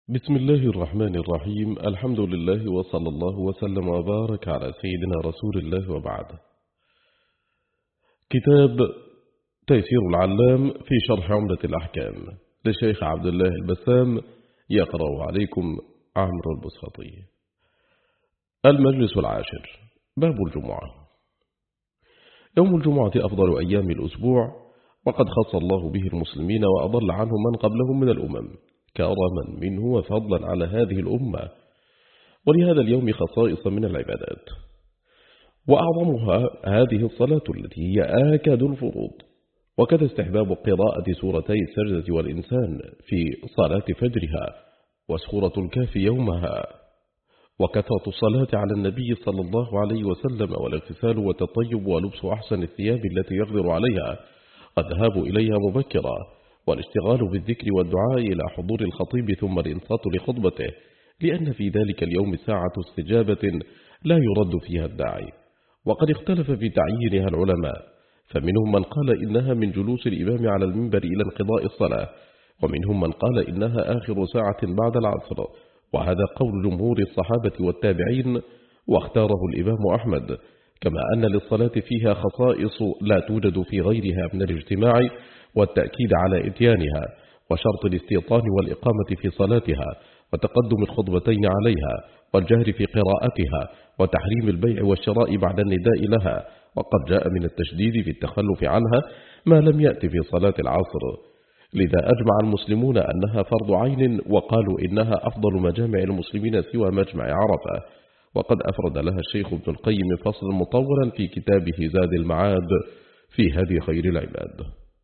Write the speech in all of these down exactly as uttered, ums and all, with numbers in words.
بسم الله الرحمن الرحيم. الحمد لله وصلى الله وسلم وبارك على سيدنا رسول الله وبعد. كتاب تيسير العلام في شرح عمدة الأحكام للشيخ عبد الله البسام، يقرأ عليكم عمرو البسخطي. المجلس العاشر، باب الجمعة. يوم الجمعة أفضل أيام الأسبوع، وقد خص الله به المسلمين وأضل عنه من قبلهم من الأمم كرما منه وفضلا على هذه الأمة، ولهذا اليوم خصائص من العبادات، وأعظمها هذه الصلاة التي هي آكد الفروض، وكذا استحباب قراءة سورتي السجدة والإنسان في صلاة فجرها وسورة الكهف يومها، وكثرة الصلاة على النبي صلى الله عليه وسلم، والاغتسال والتطيب ولبس أحسن الثياب التي يقدر عليها، والذهاب إليها مبكرا، والاشتغال بالذكر والدعاء إلى حضور الخطيب ثم الإنصات لخطبته، لأن في ذلك اليوم ساعة استجابة لا يرد فيها الداعي. وقد اختلف في تعيينها العلماء، فمنهم من قال إنها من جلوس الإمام على المنبر إلى انقضاء الصلاة، ومنهم من قال إنها آخر ساعة بعد العصر، وهذا قول جمهور الصحابة والتابعين، واختاره الإمام أحمد، كما أن للصلاة فيها خصائص لا توجد في غيرها من الاجتماع والتأكيد على إتيانها، وشرط الاستيطان والإقامة في صلاتها، وتقدم الخطبتين عليها، والجهر في قراءتها، وتحريم البيع والشراء بعد النداء لها، وقد جاء من التشديد في التخلف عنها ما لم يأتي في صلاة العصر. لذا أجمع المسلمون أنها فرض عين، وقالوا إنها أفضل مجامع المسلمين سوى مجمع عرفة، وقد أفرد لها الشيخ ابن القيم فصلا مطولا في كتابه زاد المعاد في هدي خير العباد.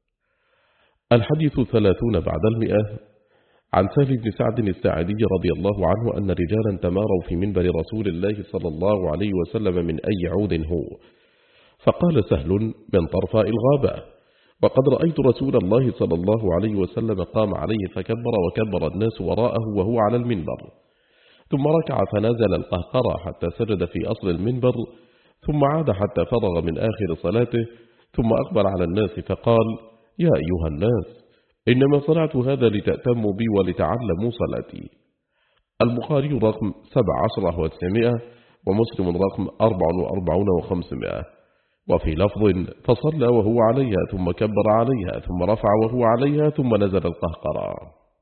الحديث ثلاثون بعد المئة. عن سهل بن سعد الساعدي رضي الله عنه أن رجالا تماروا في منبر رسول الله صلى الله عليه وسلم من أي عود هو، فقال سهل: من طرفاء الغابة، وقد رأيت رسول الله صلى الله عليه وسلم قام عليه فكبر، وكبر الناس وراءه وهو على المنبر، ثم ركع فنزل القهقرة حتى سجد في أصل المنبر، ثم عاد حتى فرغ من آخر صلاته، ثم أقبل على الناس فقال: يا أيها الناس، إنما صنعت هذا لتأتموا بي ولتعلموا صلاتي. البخاري رقم سبع عشرة وتسعمائة، ومسلم رقم أربع وأربعون وخمسمائة. وفي لفظ: فصلى وهو عليها ثم كبر عليها ثم رفع وهو عليها ثم نزل القهقرة.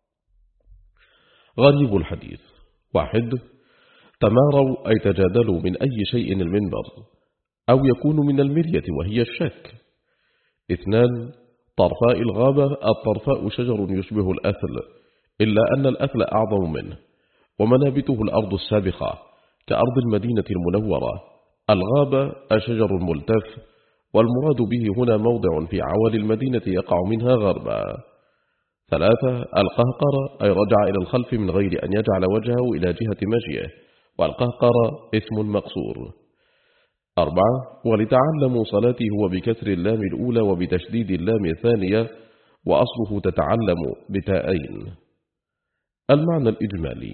غريب الحديث: واحد، تماروا أي تجادلوا من أي شيء المنبر، أو يكون من المرية وهي الشك. اثنان، طرفاء الغابة، الطرفاء شجر يشبه الأثل، إلا أن الأثل أعظم منه، ومنابته الأرض السابخة كأرض المدينة المنورة. الغابة شجر ملتف، والمراد به هنا موضع في عوالي المدينة يقع منها غربا. ثلاثة، القهقرة أي رجع إلى الخلف من غير أن يجعل وجهه إلى جهة مشيه، والقهقرة اسم مقصور. أربعة، ولتعلموا صلاتي هو بكسر اللام الأولى وبتشديد اللام الثانية، وأصله تتعلم بتاءين. المعنى الإجمالي: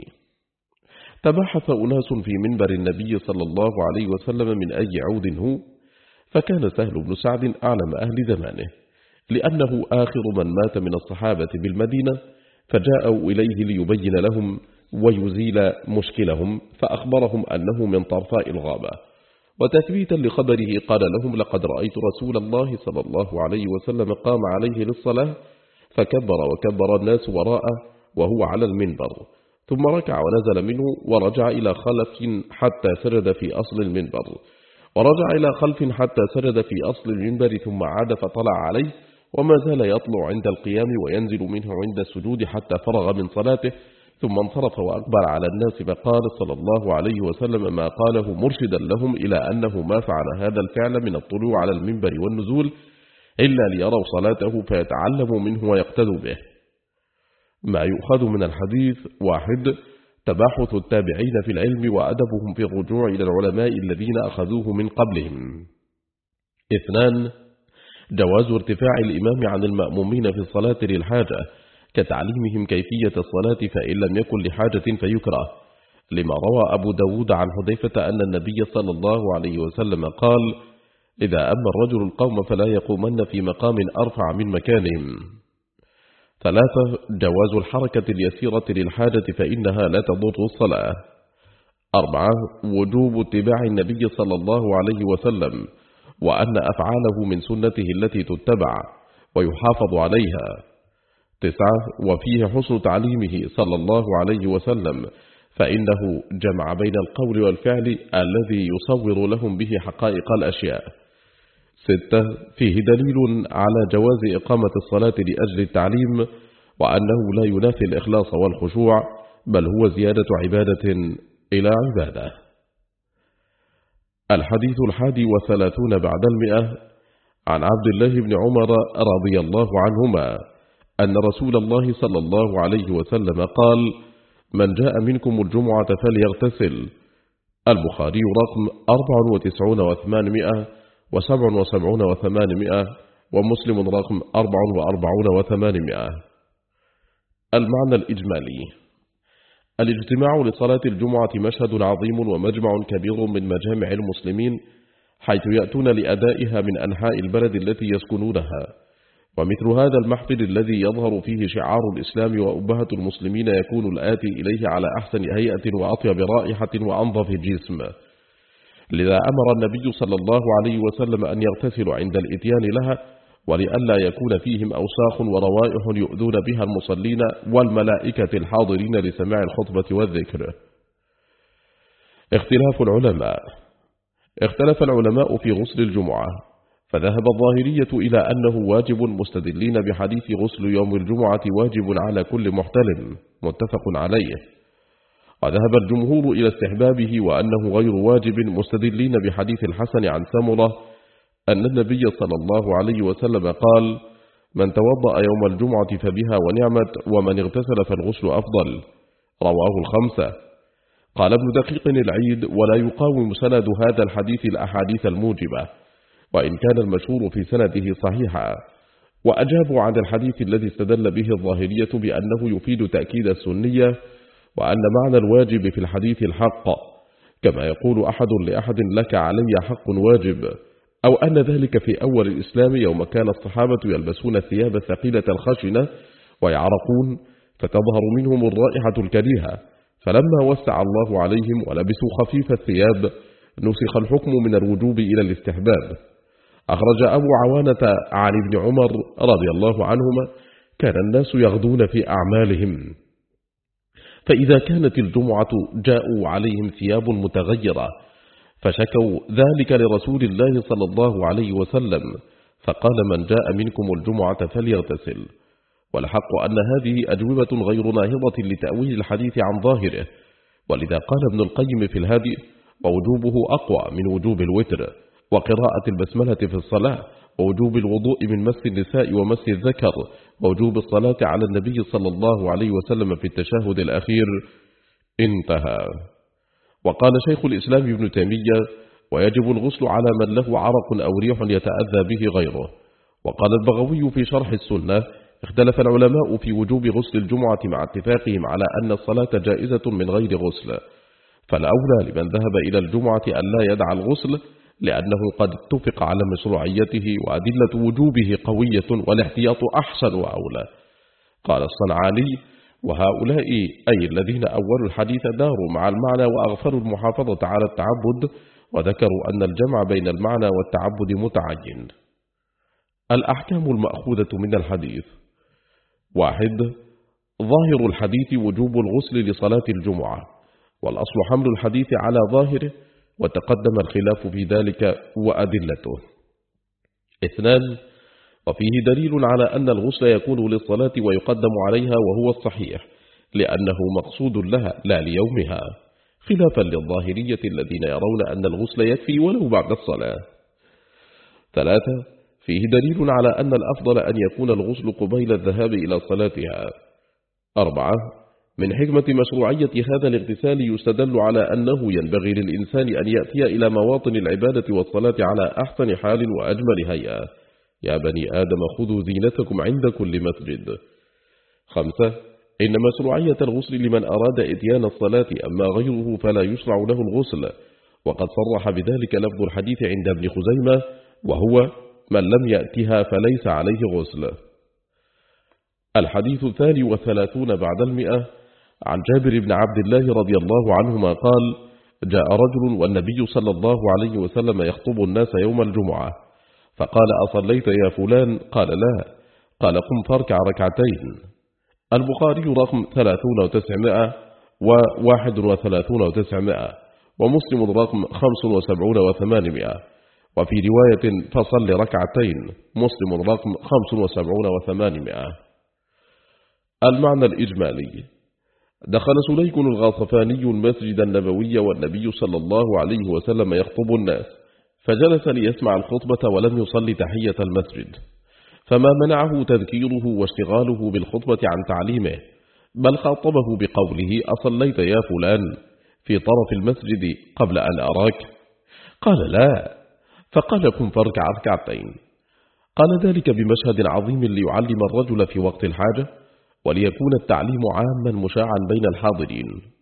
تباحث أناس في منبر النبي صلى الله عليه وسلم من أي عود هو، فكان سهل بن سعد أعلم أهل زمانه، لأنه آخر من مات من الصحابة بالمدينة، فجاءوا إليه ليبين لهم ويزيل مشكلهم، فأخبرهم أنه من طرفاء الغابة. وتثبيتا لخبره قال لهم: لقد رأيت رسول الله صلى الله عليه وسلم قام عليه للصلاة فكبر وكبر الناس وراءه وهو على المنبر، ثم ركع ونزل منه، ورجع إلى خلف حتى سجد في أصل المنبر، ورجع إلى خلف حتى سجد في أصل المنبر، ثم عاد فطلع عليه، وما زال يطلع عند القيام وينزل منه عند السجود حتى فرغ من صلاته، ثم انصرف وأقبل على الناس فقال صلى الله عليه وسلم ما قاله مرشدا لهم إلى أنه ما فعل هذا الفعل من الطلوع على المنبر والنزول إلا ليروا صلاته فيتعلموا منه ويقتدوا به. ما يؤخذ من الحديث: واحد، تباحث التابعين في العلم وأدبهم في الرجوع إلى العلماء الذين أخذوه من قبلهم. اثنان، جواز ارتفاع الإمام عن المأمومين في الصلاة للحاجة، كتعليمهم كيفية الصلاة، فإن لم يكن لحاجة فيكره، لما روى أبو داود عن حذيفة أن النبي صلى الله عليه وسلم قال: إذا أما الرجل القوم فلا يقومن في مقام أرفع من مكانهم. ثلاثة جواز الحركة اليسيرة للحاجة فإنها لا تضر الصلاة. أربعة وجوب اتباع النبي صلى الله عليه وسلم، وأن أفعاله من سنته التي تتبع ويحافظ عليها. تسعة وفيه حسن تعليمه صلى الله عليه وسلم، فإنه جمع بين القول والفعل الذي يصور لهم به حقائق الأشياء. ستة فيه دليل على جواز إقامة الصلاة لأجل التعليم، وأنه لا ينافي الإخلاص والخشوع، بل هو زيادة عبادة إلى عبادة. الحديث الحادي والثلاثون بعد المئة، عن عبد الله بن عمر رضي الله عنهما أن رسول الله صلى الله عليه وسلم قال: من جاء منكم الجمعة فليغتسل. البخاري رقم أربعة وتسعون وثمانمائة وسبع وسبعون وثمانمائة، ومسلم رقم أربع وأربعون وثمانمائة. المعنى الإجمالي: الاجتماع لصلاة الجمعة مشهد عظيم ومجمع كبير من مجامع المسلمين، حيث يأتون لأدائها من أنحاء البلد التي يسكنونها. ومثل هذا المحفل الذي يظهر فيه شعار الإسلام وأبهة المسلمين يكون الآتي إليه على أحسن هيئة وأطيب رائحة وأنظف جسم. لذا أمر النبي صلى الله عليه وسلم أن يغتسلوا عند الإتيان لها، ولئلا يكون فيهم أوساخ وروائح يؤذون بها المصلين والملائكة الحاضرين لسماع الخطبة والذكر. اختلاف العلماء: اختلف العلماء في غسل الجمعة، فذهب الظاهرية إلى أنه واجب مستدلين بحديث غسل يوم الجمعة واجب على كل محتلم متفق عليه. وذهب الجمهور إلى استحبابه وأنه غير واجب مستدلين بحديث الحسن عن سمرة أن النبي صلى الله عليه وسلم قال: من توضأ يوم الجمعة فبها ونعمت، ومن اغتسل فالغسل أفضل. رواه الخمسة. قال ابن دقيق العيد: ولا يقاوم سند هذا الحديث الأحاديث الموجبة، وإن كان المشهور في سنده صحيحا. وأجابوا عن الحديث الذي استدل به الظاهرية بأنه يفيد تأكيد السنية، وأن معنى الواجب في الحديث الحق، كما يقول أحد لأحد لك علي حق واجب، أو أن ذلك في أول الإسلام يوم كان الصحابة يلبسون الثياب الثقيلة الخشنة ويعرقون فتظهر منهم الرائحة الكريهة، فلما وسع الله عليهم ولبسوا خفيف الثياب نسخ الحكم من الوجوب إلى الاستحباب. أخرج أبو عوانة عن ابن عمر رضي الله عنهما: كان الناس يغدون في أعمالهم، فإذا كانت الجمعة جاءوا عليهم ثياب متغيرة، فشكوا ذلك لرسول الله صلى الله عليه وسلم، فقال: من جاء منكم الجمعة فليغتسل. والحق أن هذه أجوبة غير ناهضة لتأويل الحديث عن ظاهره، ولذا قال ابن القيم في الهادي: ووجوبه أقوى من وجوب الوتر وقراءة البسملة في الصلاة، ووجوب الوضوء من مس النساء ومس الذكر، ووجوب الصلاة على النبي صلى الله عليه وسلم في التشهد الأخير. انتهى. وقال شيخ الإسلام ابن تيمية: ويجب الغسل على من له عرق أو ريح يتأذى به غيره. وقال البغوي في شرح السنة: اختلف العلماء في وجوب غسل الجمعة مع اتفاقهم على أن الصلاة جائزة من غير غسل، فالأولى لمن ذهب إلى الجمعة أن لا يدع الغسل، لأنه قد اتفق على مشروعيته وأدلة وجوبه قوية، والاحتياط أحسن وأولى. قال الصنعاني: وهؤلاء أي الذين أولوا الحديث داروا مع المعنى وأغفروا المحافظة على التعبد، وذكروا أن الجمع بين المعنى والتعبد متعين. الأحكام المأخوذة من الحديث: واحد ظاهر الحديث وجوب الغسل لصلاة الجمعة، والأصل حمل الحديث على ظاهره، وتقدم الخلاف في ذلك وأدلته. اثنان وفيه دليل على أن الغسل يكون للصلاة ويقدم عليها، وهو الصحيح، لأنه مقصود لها لا ليومها، خلافا للظاهرية الذين يرون أن الغسل يكفي ولو بعد الصلاة. ثلاثة فيه دليل على أن الأفضل أن يكون الغسل قبيل الذهاب إلى صلاتها. أربعة من حكمة مشروعية هذا الاغتسال يستدل على أنه ينبغي للإنسان أن يأتي إلى مواطن العبادة والصلاة على أحسن حال وأجمل هيئة. يا بني آدم خذوا زينتكم عند كل مسجد. خمسة إن مشروعية الغسل لمن أراد إتيان الصلاة، أما غيره فلا يشرع له الغسل، وقد صرح بذلك لفظ الحديث عند ابن خزيمة، وهو: من لم يأتها فليس عليه غسل. الحديث الثاني والثلاثون بعد المئة عن جابر بن عبد الله رضي الله عنهما قال: جاء رجل والنبي صلى الله عليه وسلم يخطب الناس يوم الجمعة، فقال: أصليت يا فلان؟ قال: لا. قال: قم فاركع ركعتين. البخاري رقم ثلاثون وتسعمائة وواحد وثلاثون وتسعمائة، ومسلم رقم خمس وسبعون وثمانمائة، وفي رواية فصل ركعتين، مسلم رقم خمس وسبعون وثمانمائة. المعنى الإجمالي: دخل سليك الغاطفاني المسجد النبوي والنبي صلى الله عليه وسلم يخطب الناس، فجلس ليسمع الخطبة ولم يصلي تحية المسجد، فما منعه تذكيره واشتغاله بالخطبة عن تعليمه، بل خاطبه بقوله: أصليت يا فلان في طرف المسجد قبل أن أراك؟ قال: لا. فقال: قم فاركع ركعتين. قال ذلك بمشهد عظيم ليعلم الرجل في وقت الحاجة، وليكون التعليم عاما مشاعا بين الحاضرين.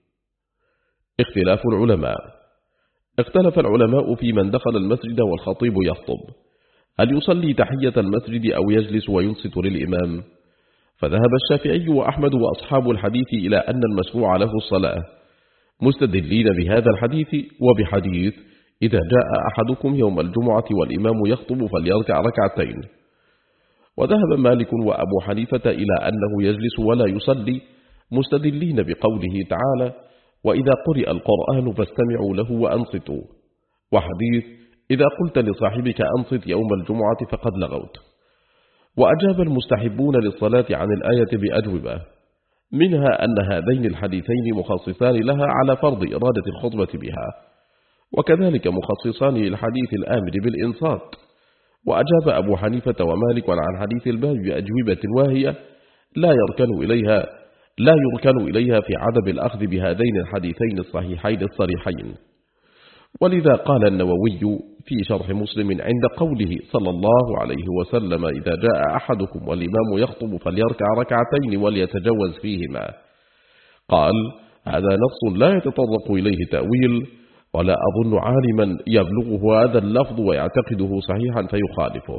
اختلاف العلماء: اختلف العلماء في من دخل المسجد والخطيب يخطب، هل يصلي تحية المسجد أو يجلس وينصت للإمام؟ فذهب الشافعي وأحمد وأصحاب الحديث إلى أن المشروع له الصلاة، مستدلين بهذا الحديث وبحديث: إذا جاء أحدكم يوم الجمعة والإمام يخطب فليركع ركعتين. وذهب مالك وأبو حنيفة إلى أنه يجلس ولا يصلي، مستدلين بقوله تعالى: وإذا قرئ القرآن فاستمعوا له وأنصتوا، وحديث: إذا قلت لصاحبك أنصت يوم الجمعة فقد لغوت. وأجاب المستحبون للصلاة عن الآية بأجوبة، منها أن هذين الحديثين مخصصان لها على فرض إرادة الخطبة بها، وكذلك مخصصان للحديث الآمر بالإنصات. وأجاب أبو حنيفة ومالك عن حديث الباب بأجوبة واهية لا يركن إليها لا يركن إليها في عدم الأخذ بهذين الحديثين الصحيحين الصريحين. ولذا قال النووي في شرح مسلم عند قوله صلى الله عليه وسلم: إذا جاء أحدكم والإمام يخطب فليركع ركعتين وليتجوز فيهما، قال: هذا نص لا يتطرق إليه تأويل، ولا أظن عالما يبلغه هذا اللفظ ويعتقده صحيحا فيخالفه.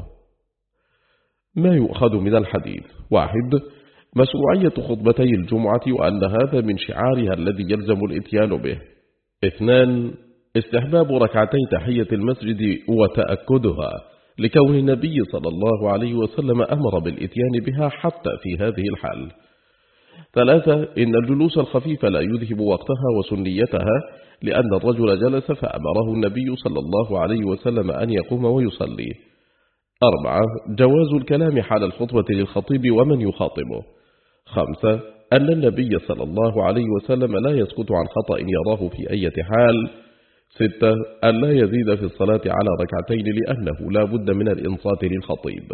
ما يؤخذ من الحديث: واحد، مشروعية خطبتي الجمعة وأن هذا من شعارها الذي يلزم الإتيان به. اثنان، استحباب ركعتي تحية المسجد وتأكدها، لكون النبي صلى الله عليه وسلم أمر بالإتيان بها حتى في هذه الحال. ثلاثة، إن الجلوس الخفيف لا يذهب وقتها وسنيتها، لأن الرجل جلس فأمره النبي صلى الله عليه وسلم أن يقوم ويصلي. أربعة، جواز الكلام حال الخطبة للخطيب ومن يخاطبه. خمسة، أن النبي صلى الله عليه وسلم لا يسكت عن خطأ يراه في أي حال. ستة، أن لا يزيد في الصلاة على ركعتين لأنه لا بد من الإنصات للخطيب.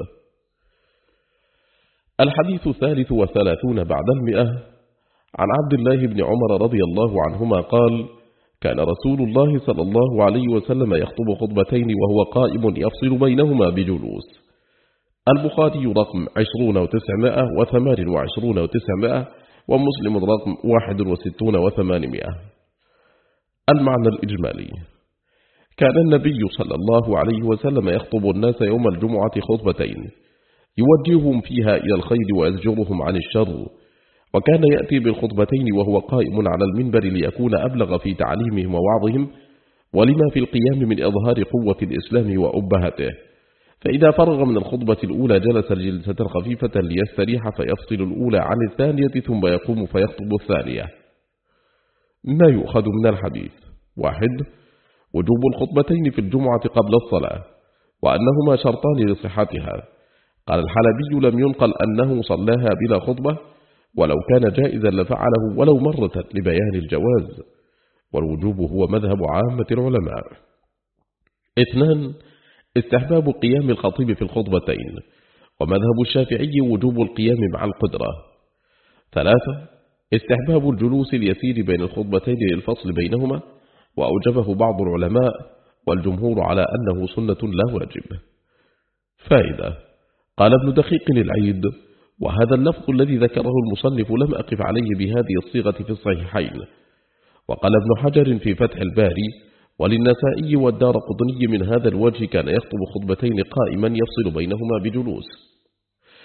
الحديث الثالث والثلاثون بعد المئة عن عبد الله بن عمر رضي الله عنهما قال: كان رسول الله صلى الله عليه وسلم يخطب خطبتين وهو قائم يفصل بينهما بجلوس. البخاري رقم عشرون وتسعمائة وثمان وعشرون وتسعمائة، ومسلم رقم واحد وستون وثمانمائة. المعنى الإجمالي: كان النبي صلى الله عليه وسلم يخطب الناس يوم الجمعة خطبتين، يوجههم فيها إلى الخير ويزجرهم عن الشر، وكان يأتي بالخطبتين وهو قائم على المنبر ليكون أبلغ في تعليمهم ووعظهم، ولما في القيام من إظهار قوة الإسلام وأبهته. فإذا فرغ من الخطبة الأولى جلس جلسة خفيفة ليستريح فيفصل الأولى عن الثانية ثم يقوم فيخطب الثانية. ما يؤخذ من الحديث: واحد، وجوب الخطبتين في الجمعة قبل الصلاة، وأنهما شرطان لصحتها. قال الحلبي: لم ينقل أنه صلاها بلا خطبة، ولو كان جائزا لفعله ولو مرة لبيان الجواز، والوجوب هو مذهب عامة العلماء. اثنان، استحباب قيام الخطيب في الخطبتين، ومذهب الشافعي وجوب القيام مع القدرة. ثلاثة، استحباب الجلوس اليسير بين الخطبتين للفصل بينهما، وأوجبه بعض العلماء، والجمهور على أنه سنة لا واجب. فائدة: قال ابن دقيق العيد: وهذا اللفظ الذي ذكره المصنف لم أقف عليه بهذه الصيغة في الصحيحين. وقال ابن حجر في فتح الباري: وللنسائي والدار قطني من هذا الوجه كان يخطب خطبتين قائما يفصل بينهما بجلوس.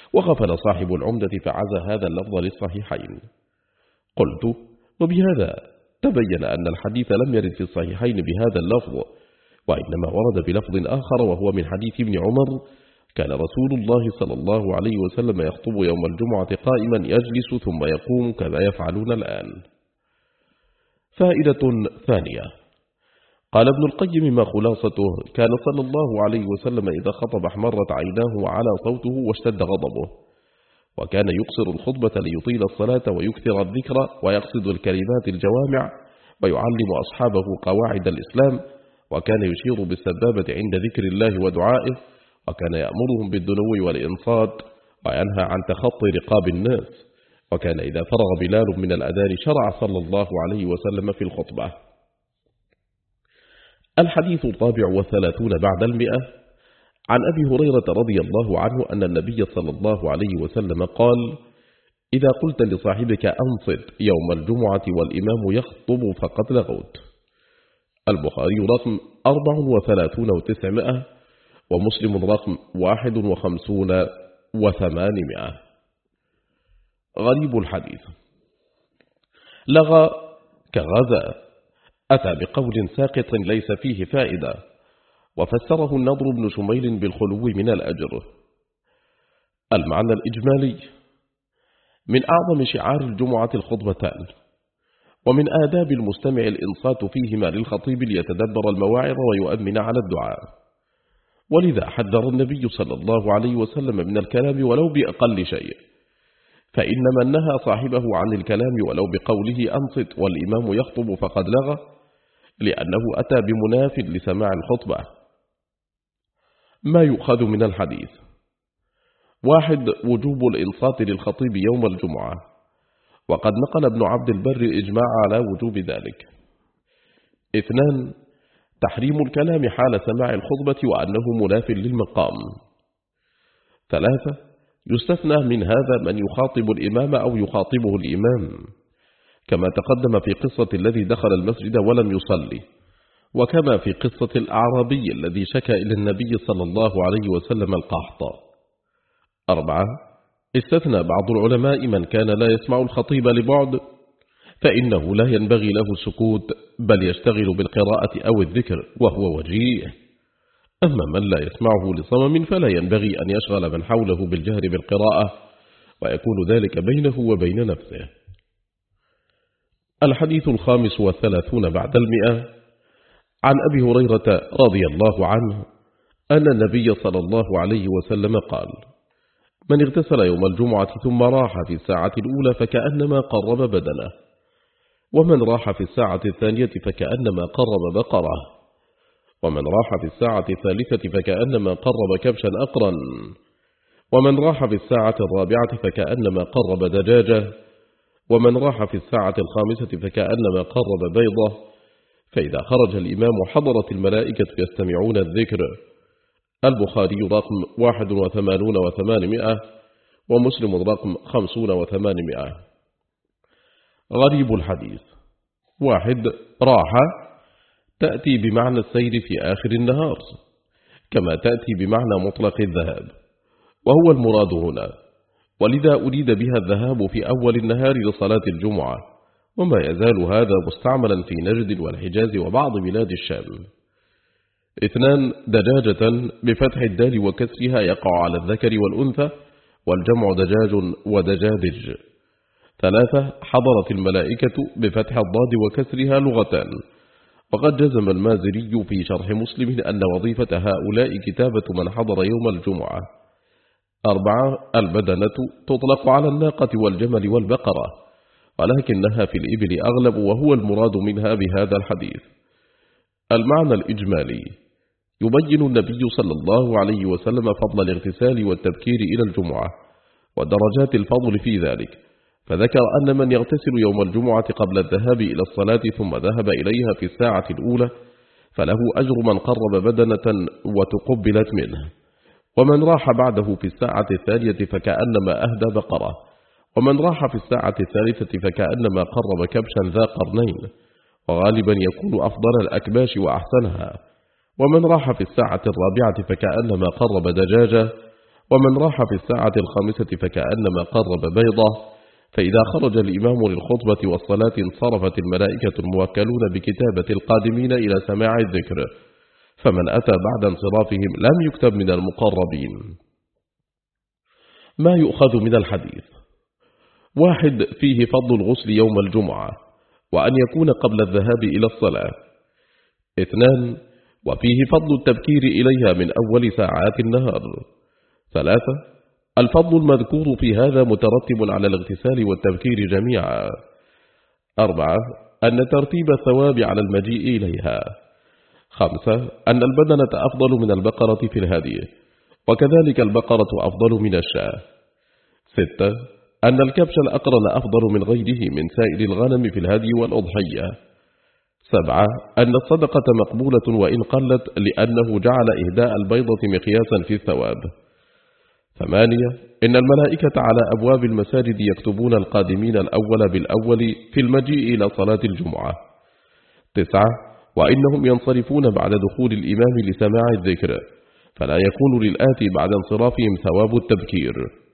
وغفل صاحب العمدة فعزى هذا اللفظ للصحيحين. قلت: وبهذا تبين أن الحديث لم يرد في الصحيحين بهذا اللفظ، وإنما ورد بلفظ آخر، وهو من حديث ابن عمر: كان رسول الله صلى الله عليه وسلم يخطب يوم الجمعة قائما يجلس ثم يقوم كما يفعلون الآن. فائدة ثانية. قال ابن القيم: ما خلاصته؟ كان صلى الله عليه وسلم إذا خطب احمرت عيناه وعلى صوته واشتد غضبه، وكان يقصر الخطبة ليطيل الصلاة ويكثر الذكر ويقصد الكلمات الجوامع ويعلم أصحابه قواعد الإسلام، وكان يشير بالسبابة عند ذكر الله ودعائه، وكان يأمرهم بالدنو والإنصات وينهى عن تخطي رقاب الناس، وكان إذا فرغ بلال من الأذان شرع صلى الله عليه وسلم في الخطبة. الحديث الرابع والثلاثون بعد المئة. عن أبي هريرة رضي الله عنه أن النبي صلى الله عليه وسلم قال: إذا قلت لصاحبك أنصت يوم الجمعة والإمام يخطب فقد لغوت. البخاري رقم أربع وثلاثون وتسعمائة، ومسلم رقم واحد وخمسون وثمانمائة. غريب الحديث. لغى كغزى، أتى بقول ساقط ليس فيه فائدة، وفسره النضر بن شميل بالخلو من الأجر. المعنى الإجمالي: من أعظم شعار الجمعة الخطبتان، ومن آداب المستمع الإنصات فيهما للخطيب ليتدبر المواعظ ويؤمن على الدعاء، ولذا حذر النبي صلى الله عليه وسلم من الكلام ولو بأقل شيء، فإن من نهى صاحبه عن الكلام ولو بقوله أنصت والإمام يخطب فقد لغى، لأنه أتى بمناف لسماع الخطبة. ما يؤخذ من الحديث: واحد، وجوب الإنصات للخطيب يوم الجمعة، وقد نقل ابن عبد البر الإجماع على وجوب ذلك. اثنان، تحريم الكلام حال سماع الخطبة وأنه مناف للمقام. ثلاثة، يستثنى من هذا من يخاطب الإمام أو يخاطبه الإمام، كما تقدم في قصة الذي دخل المسجد ولم يصلي، وكما في قصة الأعرابي الذي شكى إلى النبي صلى الله عليه وسلم القحط. أربعة، استثنى بعض العلماء من كان لا يسمع الخطيب لبعد، فإنه لا ينبغي له السكوت، بل يشتغل بالقراءة أو الذكر وهو وجيه. أما من لا يسمعه لصمم فلا ينبغي أن يشغل من حوله بالجهر بالقراءة، ويكون ذلك بينه وبين نفسه. الحديث الخامس والثلاثون بعد المئة. عن أبي هريرة رضي الله عنه أن النبي صلى الله عليه وسلم قال: من اغتسل يوم الجمعة ثم راح في الساعة الأولى فكأنما قرب بدنه، ومن راح في الساعة الثانية فكأنما قرب بقرة، ومن راح في الساعة الثالثة فكأنما قرب كبشا أقرا، ومن راح في الساعة الرابعة فكأنما قرب دجاجة، ومن راح في الساعة الخامسة فكأنما قرب بيضة، فإذا خرج الإمام حضرت الملائكة يستمعون الذكر. البخاري رقم واحد وثمانون وثمانمائة، ومسلم رقم خمسون وثمانمائة. غريب الحديث. واحد، راح تأتي بمعنى السير في آخر النهار، كما تأتي بمعنى مطلق الذهاب، وهو المراد هنا، ولذا أريد بها الذهاب في أول النهار لصلاة الجمعة، وما يزال هذا مستعملا في نجد والحجاز وبعض بلاد الشام. اثنان، دجاجة بفتح الدال وكسرها يقع على الذكر والأنثى، والجمع دجاج ودجاجج. ثلاثة، حضرت الملائكة بفتح الضاد وكسرها لغتان، وقد جزم المازري في شرح مسلم أن وظيفة هؤلاء كتابة من حضر يوم الجمعة. أربعة، البدنة تطلق على الناقة والجمل والبقرة، ولكنها في الإبل أغلب، وهو المراد منها بهذا الحديث. المعنى الإجمالي: يبين النبي صلى الله عليه وسلم فضل الاغتسال والتبكير إلى الجمعة ودرجات الفضل في ذلك، فذكر أن من يغتسل يوم الجمعة قبل الذهاب إلى الصلاة ثم ذهب إليها في الساعة الأولى فله أجر من قرب بدنة وتقبلت منه، ومن راح بعده في الساعة الثانية فكأنما أهدى بقرة، ومن راح في الساعة الثالثة فكأنما قرب كبشا ذا قرنين، وغالبا يكون أفضل الأكباش وأحسنها، ومن راح في الساعة الرابعة فكأنما قرب دجاجة، ومن راح في الساعة الخامسة فكأنما قرب بيضة. فإذا خرج الإمام للخطبة والصلاة انصرفت الملائكة الموكلون بكتابة القادمين إلى سماع الذكر، فمن أتى بعد انصرافهم لم يكتب من المقربين. ما يؤخذ من الحديث: واحد، فيه فضل الغسل يوم الجمعة، وأن يكون قبل الذهاب إلى الصلاة. اثنان، وفيه فضل التبكير إليها من أول ساعات النهار. ثلاثة، الفضل المذكور في هذا مترتب على الاغتسال والتبكير جميعا. أربعة، أن ترتيب الثواب على المجيء إليها. خمسة، أن البدنة أفضل من البقرة في الهدي، وكذلك البقرة أفضل من الشاة. ستة، أن الكبش الأقرن أفضل من غيره من سائر الغنم في الهدي والأضحية. سبعة، أن الصدقة مقبولة وإن قلت، لأنه جعل إهداء البيضة مقياسا في الثواب. ثمانية، إن الملائكة على أبواب المساجد يكتبون القادمين الأول بالأول في المجيء إلى صلاة الجمعة. تسعة، وإنهم ينصرفون بعد دخول الإمام لسماع الذكر، فلا يكون للآتي بعد انصرافهم ثواب التبكير.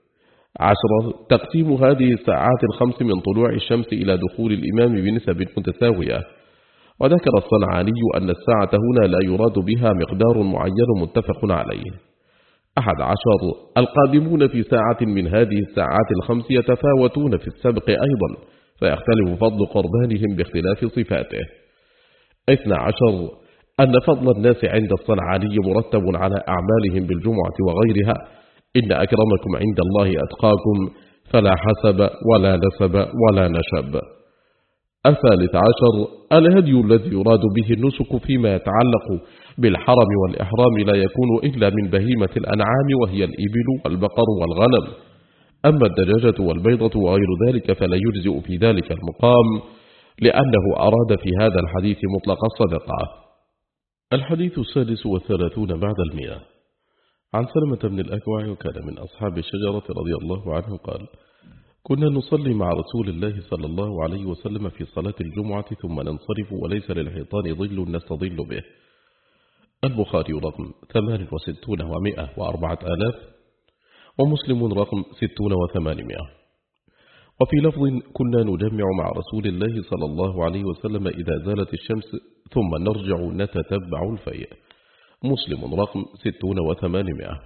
عشرة، تقسيم هذه الساعات الخمس من طلوع الشمس إلى دخول الإمام بنسب متساوية. وذكر الصنعاني أن الساعة هنا لا يراد بها مقدار معين متفق عليه. أحد عشر، القادمون في ساعة من هذه الساعات الخمس يتفاوتون في السبق أيضا، فيختلف فضل قربانهم باختلاف صفاته. اثنى عشر، أن فضل الناس عند الصنعاني مرتب على أعمالهم بالجمعة وغيرها. إن أكرمكم عند الله أتقاكم، فلا حسب ولا نسب ولا نشب. الثالث عشر، الهدي الذي يراد به النسك فيما يتعلق بالحرم والإحرام لا يكون إلا من بهيمة الأنعام، وهي الإبل والبقر والغنم. أما الدجاجة والبيضة وغير ذلك فلا يجزئ في ذلك المقام، لأنه أراد في هذا الحديث مطلق الصدقة. الحديث السادس والثلاثون بعد المئة. عن سلمة بن الأكوع، وكان من أصحاب الشجرة رضي الله عنه، قال: كنا نصلي مع رسول الله صلى الله عليه وسلم في صلاة الجمعة ثم ننصرف وليس للحيطان ظل نستظل به. البخاري رقم ثمان وستون ومئة وأربعة آلاف، ومسلم رقم ستون وثمانمائة. وفي لفظ: كنا نجمع مع رسول الله صلى الله عليه وسلم إذا زالت الشمس ثم نرجع نتتبع الفيء. مسلم رقم ستون وثمانمائة.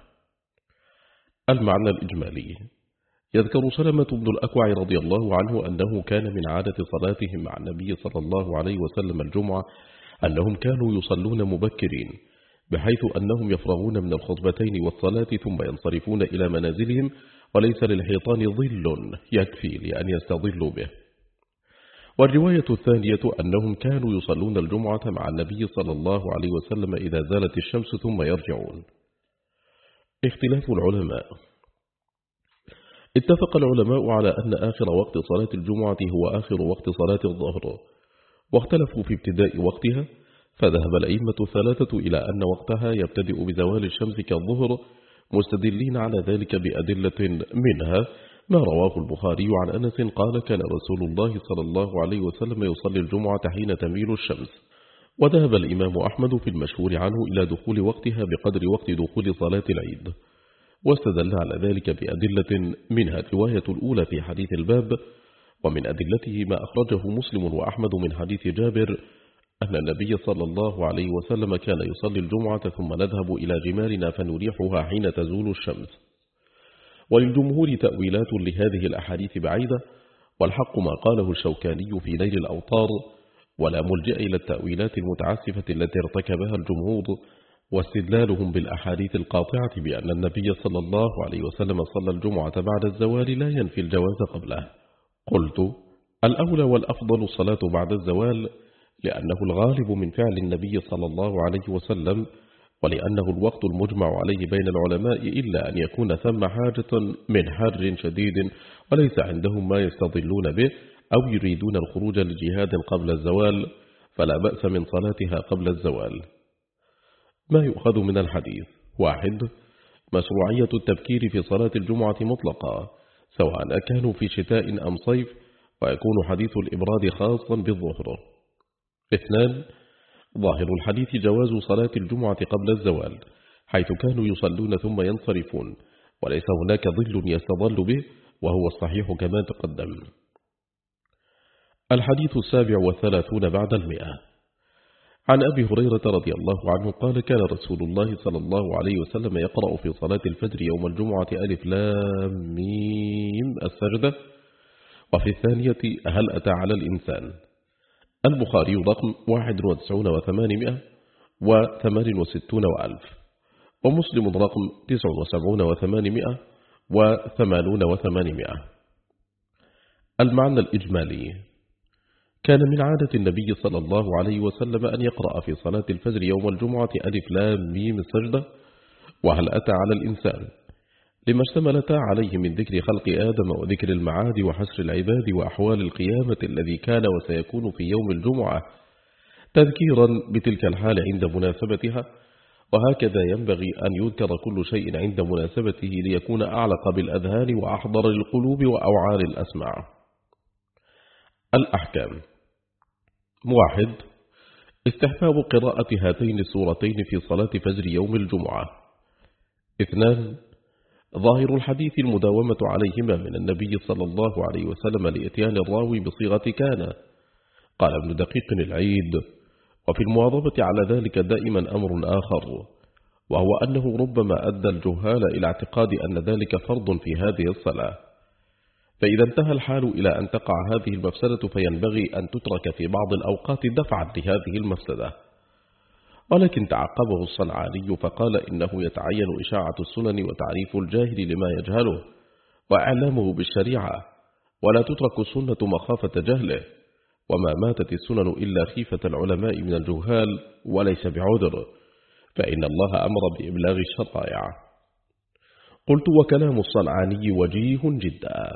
المعنى الإجمالي: يذكر سلمة بن الأكوع رضي الله عنه أنه كان من عادة صلاتهم مع النبي صلى الله عليه وسلم الجمعة أنهم كانوا يصلون مبكرين، بحيث أنهم يفرغون من الخطبتين والصلاة ثم ينصرفون إلى منازلهم، وليس للحيطان ظل يكفي لأن يستظلوا به. والرواية الثانية أنهم كانوا يصلون الجمعة مع النبي صلى الله عليه وسلم إذا زالت الشمس ثم يرجعون. اختلاف العلماء. اتفق العلماء على أن آخر وقت صلاة الجمعة هو آخر وقت صلاة الظهر، واختلفوا في ابتداء وقتها، فذهب الأئمة الثلاثة إلى أن وقتها يبتدئ بزوال الشمس كالظهر، مستدلين على ذلك بأدلة، منها ما رواه البخاري عن أنس قال: كان رسول الله صلى الله عليه وسلم يصلي الجمعة حين تميل الشمس. وذهب الإمام أحمد في المشهور عنه إلى دخول وقتها بقدر وقت دخول صلاة العيد، واستدل على ذلك بأدلة، منها الرواية الأولى في حديث الباب، ومن أدلته ما أخرجه مسلم وأحمد من حديث جابر أن النبي صلى الله عليه وسلم كان يصلي الجمعة ثم نذهب إلى جمالنا فنريحها حين تزول الشمس. وللجمهور تأويلات لهذه الأحاديث بعيدة، والحق ما قاله الشوكاني في نيل الأوطار: ولا ملجأ إلى التأويلات المتعسفة التي ارتكبها الجمهور، واستدلالهم بالأحاديث القاطعة بأن النبي صلى الله عليه وسلم صلى الجمعة بعد الزوال لا ينفي الجواز قبله. قلت: الأولى والأفضل الصلاة بعد الزوال، لأنه الغالب من فعل النبي صلى الله عليه وسلم، ولأنه الوقت المجمع عليه بين العلماء، إلا أن يكون ثم حاجة من حر شديد وليس عندهم ما يستظلون به، أو يريدون الخروج لجهاد قبل الزوال، فلا بأس من صلاتها قبل الزوال. ما يؤخذ من الحديث: واحد، مشروعية التبكير في صلاة الجمعة مطلقة، سواء كانوا في شتاء أم صيف، ويكون حديث الإبراد خاصا بالظهر. اثنان، ظاهر الحديث جواز صلاة الجمعة قبل الزوال، حيث كانوا يصلون ثم ينصرفون، وليس هناك ظل يستظل به، وهو الصحيح كما تقدم. الحديث السابع والثلاثون بعد المئة. عن أبي هريرة رضي الله عنه قال: كان رسول الله صلى الله عليه وسلم يقرأ في صلاة الفجر يوم الجمعة ألف لام ميم السجدة، وفي الثانية هل أتى على الإنسان. البخاري رقم واحد وتسعون وثمانمائة وثمان وستون وألف، ومسلم رقم تسع وسبعون وثمانمائة وثمانون وثمانمائة. المعنى الإجمالي: كان من عادة النبي صلى الله عليه وسلم أن يقرأ في صلاة الفجر يوم الجمعة ألف لام ميم السجدة وهل أتى على الإنسان، لما اشتملتا عليه من ذكر خلق آدم وذكر المعاد وحشر العباد وأحوال القيامة الذي كان وسيكون في يوم الجمعة، تذكيرا بتلك الحال عند مناسبتها. وهكذا ينبغي أن يذكر كل شيء عند مناسبته ليكون أعلق بالأذهان وأحضر للقلوب وأوعار الأسماع. الأحكام: واحد. استحباب قراءة هاتين السورتين في صلاة فجر يوم الجمعة. اثنان. ظاهر الحديث المداومة عليهما من النبي صلى الله عليه وسلم لإتيان الراوي بصيغة كان. قال ابن دقيق العيد: وفي المواظبة على ذلك دائما أمر آخر، وهو أنه ربما أدى الجهال إلى اعتقاد أن ذلك فرض في هذه الصلاة، فإذا انتهى الحال إلى أن تقع هذه المفسدة فينبغي أن تترك في بعض الأوقات دفعا لهذه المفسدة. ولكن تعقبه الصنعاني فقال إنه يتعين إشاعة السنن وتعريف الجاهل لما يجهله وإعلامه بالشريعة، ولا تترك السنة مخافة جهله، وما ماتت السنن إلا خيفة العلماء من الجهال وليس بعذر، فإن الله أمر بإبلاغ الشرائع. قلت: وكلام الصنعاني وجيه جدا.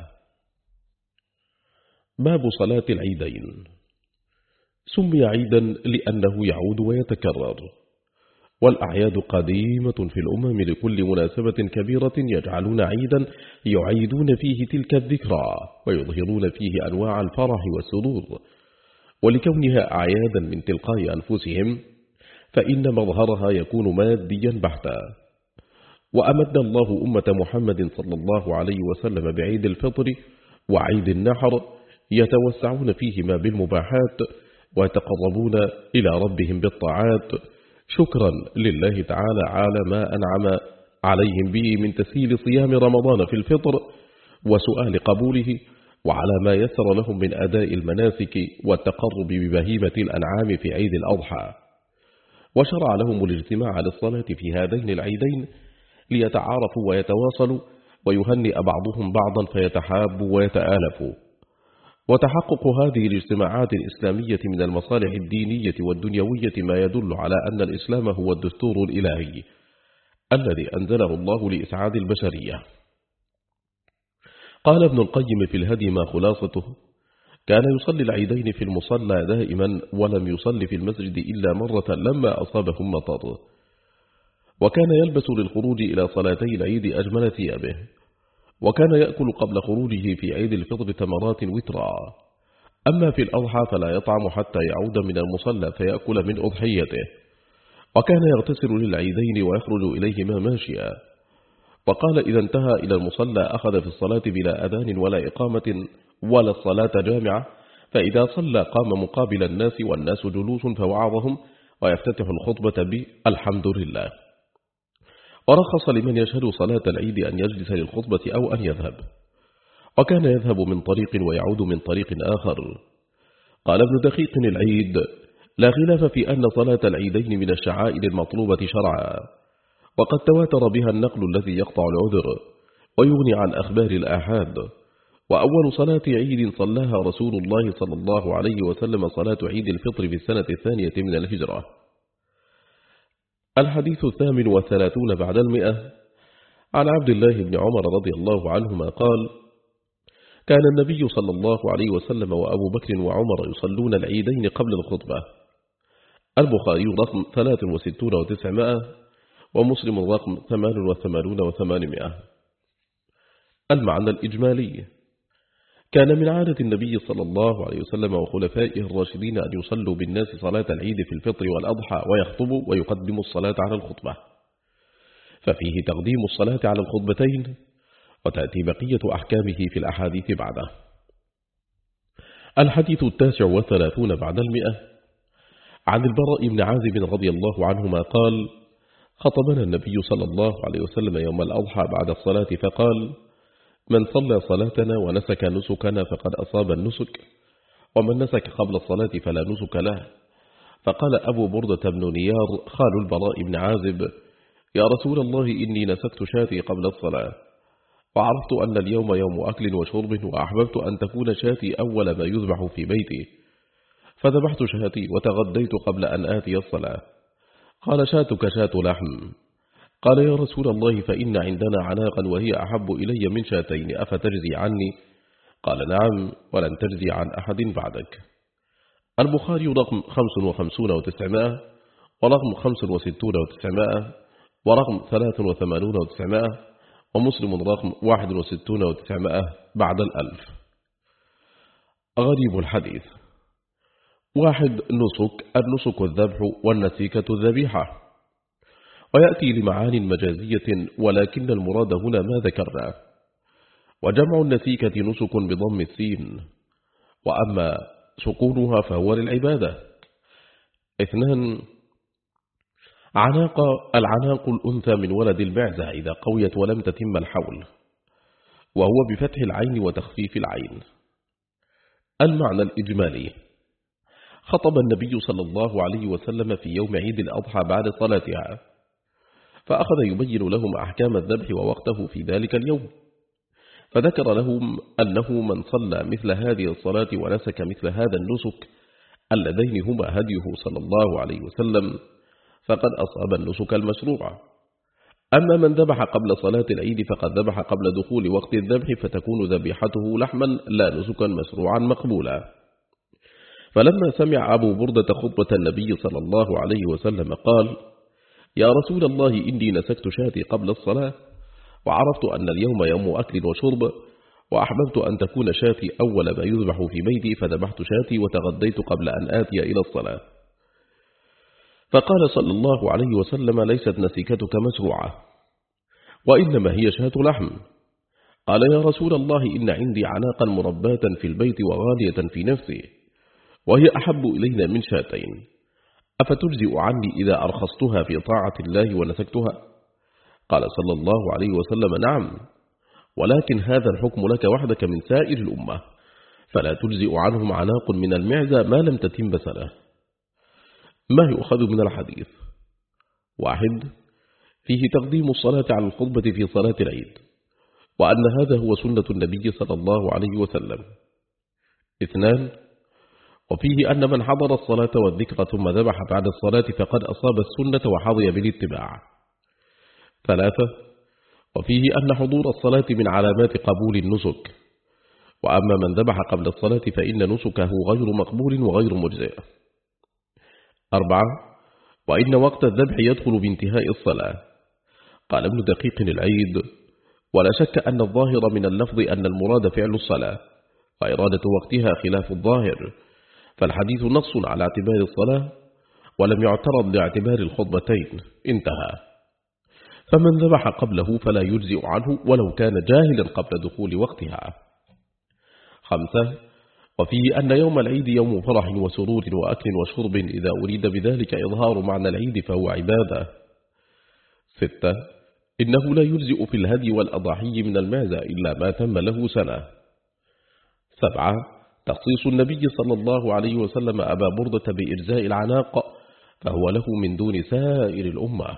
باب صلاة العيدين. سمي عيدا لأنه يعود ويتكرر، والأعياد قديمة في الأمم لكل مناسبة كبيرة يجعلون عيدا يعيدون فيه تلك الذكرى ويظهرون فيه أنواع الفرح والسرور، ولكونها أعيادا من تلقاء أنفسهم فإن مظهرها يكون ماديا بحتا. وأمد الله أمة محمد صلى الله عليه وسلم بعيد الفطر وعيد النحر يتوسعون فيهما بالمباحات ويتقربون إلى ربهم بالطاعات، شكرا لله تعالى على ما أنعم عليهم به من تسهيل صيام رمضان في الفطر وسؤال قبوله، وعلى ما يسر لهم من أداء المناسك والتقرب ببهيمة الأنعام في عيد الأضحى. وشرع لهم الاجتماع للصلاة في هذين العيدين ليتعارفوا ويتواصلوا ويهنئ بعضهم بعضا فيتحابوا ويتآلفوا. وتحقق هذه الاجتماعات الإسلامية من المصالح الدينية والدنيوية ما يدل على أن الإسلام هو الدستور الإلهي الذي أنزله الله لإسعاد البشرية. قال ابن القيم في الهدي ما خلاصته: كان يصلي العيدين في المصلى دائما، ولم يصلي في المسجد إلا مرة لما أصابهم مطر، وكان يلبس للخروج إلى صلاتي العيد أجمل ثيابه، وكان يأكل قبل خروجه في عيد الفطر تمرات وترا. أما في الأضحى فلا يطعم حتى يعود من المصلى فيأكل من أضحيته، وكان يغتسل للعيدين ويخرج إليهما ماشيا. وقال: إذا انتهى إلى المصلى أخذ في الصلاة بلا أذان ولا إقامة ولا الصلاة جامعة، فإذا صلى قام مقابل الناس والناس جلوس فوعظهم، ويفتتح الخطبة بالحمد لله. ورخص لمن يشهد صلاة العيد أن يجلس للخطبة أو أن يذهب، وكان يذهب من طريق ويعود من طريق آخر. قال ابن دقيق العيد: لا خلاف في أن صلاة العيدين من الشعائر المطلوبة شرعا، وقد تواتر بها النقل الذي يقطع العذر ويغني عن أخبار الآحاد. وأول صلاة عيد صلاها رسول الله صلى الله عليه وسلم صلاة عيد الفطر في السنة الثانية من الهجرة. الحديث الثامن والثلاثون بعد المئة. عن عبد الله بن عمر رضي الله عنهما قال: كان النبي صلى الله عليه وسلم وأبو بكر وعمر يصلون العيدين قبل الخطبة. البخاري رقم ثلاث وستون وتسعمائة، ومسلم رقم ثمان وثمانون وثمانمائة. المعنى الإجمالي: كان من عادة النبي صلى الله عليه وسلم وخلفائه الراشدين أن يصلوا بالناس صلاة العيد في الفطر والأضحى ويخطبوا ويقدموا الصلاة على الخطبة، ففيه تقديم الصلاة على الخطبتين، وتأتي بقية أحكامه في الأحاديث بعده. الحديث التاسع والثلاثون بعد المئة، عن البراء بن عازب رضي الله عنهما قال: خطبنا النبي صلى الله عليه وسلم يوم الأضحى بعد الصلاة فقال: من صلى صلاتنا ونسك نسكنا فقد أصاب النسك، ومن نسك قبل الصلاة فلا نسك له. فقال أبو بردة بن نيار خال البراء بن عازب: يا رسول الله إني نسكت شاتي قبل الصلاة، وعرفت أن اليوم يوم أكل وشرب، وأحببت أن تكون شاتي أول ما يذبح في بيتي، فذبحت شاتي وتغديت قبل أن آتي الصلاة. قال: شاتك شات لحم. قال: يا رسول الله فإن عندنا عناقا وهي أحب إلي من شاتين، أفتجزي عني؟ قال: نعم، ولن تجزي عن أحد بعدك. البخاري رقم خمس وخمسون وتسعمائة، ورقم خمس وستون وتسعمائة، ورقم ثلاث وثمانون وتسعمائة، ومسلم رقم واحد وستون وتسعمائة بعد الألف. غريب الحديث: واحد، نسك. النسك الذبح، والنسيكة الذبيحة، ويأتي لمعان مجازية، ولكن المراد هنا ما ذكرنا. وجمع النسيكة نسك بضم السين، وأما سكونها فهو للعبادة. اثنان، عناق. العناق الأنثى من ولد المعزة إذا قويت ولم تتم الحول، وهو بفتح العين وتخفيف العين. المعنى الإجمالي: خطب النبي صلى الله عليه وسلم في يوم عيد الأضحى بعد صلاتها، فأخذ يبين لهم أحكام الذبح ووقته في ذلك اليوم، فذكر لهم أنه من صلى مثل هذه الصلاة ونسك مثل هذا النسك اللذين هما هديه صلى الله عليه وسلم فقد أصاب النسك المشروع. أما من ذبح قبل صلاة العيد فقد ذبح قبل دخول وقت الذبح، فتكون ذبيحته لحما لا نسكا مشروعا مقبولا. فلما سمع أبو بردة خطبة النبي صلى الله عليه وسلم قال: يا رسول الله إني نسكت شاتي قبل الصلاة، وعرفت أن اليوم يوم أكل وشرب، وأحببت أن تكون شاتي أول ما يذبح في بيتي، فذبحت شاتي وتغديت قبل أن آتي إلى الصلاة. فقال صلى الله عليه وسلم: ليست نسيكتك مشروعة، وإنما هي شاة لحم. قال: يا رسول الله إن عندي عناقا مرباة في البيت وغالية في نفسي، وهي أحب إلينا من شاتين، أفتجزئ عني إذا أرخصتها في طاعة الله ونسكتها؟ قال صلى الله عليه وسلم: نعم، ولكن هذا الحكم لك وحدك من سائر الأمة، فلا تجزئ عنهم عناق من المعزة ما لم تتم سنة. ما يؤخذ من الحديث: واحد، فيه تقديم الصلاة على الخطبة في صلاة العيد، وأن هذا هو سنة النبي صلى الله عليه وسلم. اثنان، وفيه أن من حضر الصلاة والذكر ثم ذبح بعد الصلاة فقد أصاب السنة وحظي بالاتباع. ثلاثة، وفيه أن حضور الصلاة من علامات قبول النسك، وأما من ذبح قبل الصلاة فإن نسكه غير مقبول وغير مجزئ. أربعة، وإن وقت الذبح يدخل بانتهاء الصلاة. قال ابن دقيق العيد: ولا شك أن الظاهر من اللفظ أن المراد فعل الصلاة، وإرادة وقتها خلاف الظاهر، فالحديث نص على اعتبار الصلاة، ولم يعترض لاعتبار الخطبتين. انتهى. فمن ذبح قبله فلا يجزئ عنه ولو كان جاهلا قبل دخول وقتها. خمسة، وفيه أن يوم العيد يوم فرح وسرور وأكل وشرب، إذا أريد بذلك إظهار معنى العيد فهو عبادة. ستة، إنه لا يجزئ في الهدي والأضاحي من المعزة إلا ما تم له سنة. سبعة، تخصيص النبي صلى الله عليه وسلم أبا بردة بإجزاء العناق، فهو له من دون سائر الأمة.